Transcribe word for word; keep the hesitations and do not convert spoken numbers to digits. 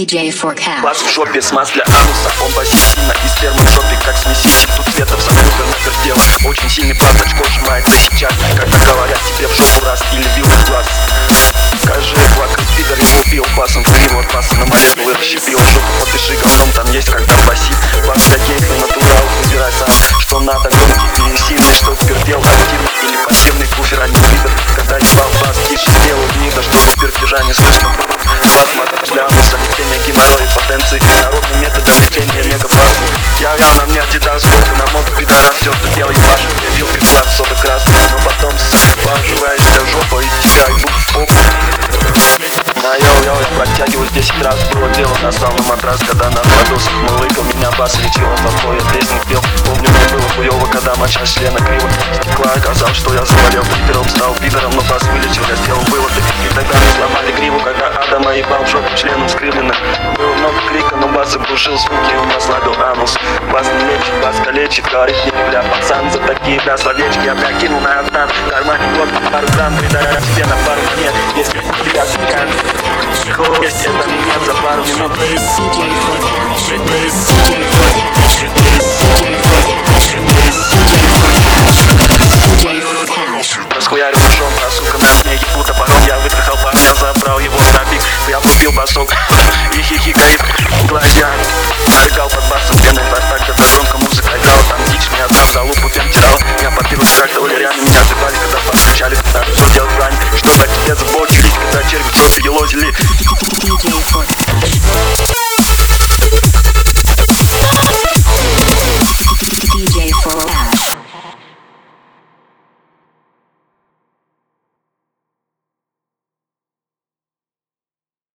джей Forecast. Бас в жопе, смаз для ануса. Он басит сильно и сперма в жопе, как смеситель. Тут цветов сапуга напердела. Очень сильный пас, очко сжимается сейчас. Когда говорят тебе в жопу раз или вилку в глаз. Скажи, плакай, пидор, его убил басом. Криво от паса на молекулы расщепил. Жопу подыши говном, там есть когда басит. Бас для гейка, натурал, выбирай сам. Что надо, громкий или сильный, что пердел активный или пассивный куфер, а не пидор. Когда ебал бас, тише сделал гнида, чтобы пердежа не слышно. Бас мата для ануса, лечение геморроя, потенции. Народным методом лечения мегафазы. Я я на мне адидас, сколько на мозг пидора. Все, что делай, паша, вилкой в глаз, сода красный. Но потом поживаешься в жопу и тебя ебут в попу. На йоу-йоу, я протягиваю десять раз. Было дело, настал на матрас, когда на подусах мурлыкал. Меня бас лечил, а толпой я песни пел. Помню, мне было хуёво, когда моча члена криво стекла. Оказалось, что я заболел пидором, стал пидором, но бас вылечил, я сделал выводы. И тогда мы сломали гриву, когда Адама ебал в жопу членом скривленно. Было много крика, но бас заглушил звуки, он ослабил анус. Бас не лечит, бас калечит, говорит не бля, пацан, за такие бля словечки. Я бля кинул на оттан, в кармане год, пару грамм, придая себе на пару монет. Если тебя смекаем, есть это минет за пару минут.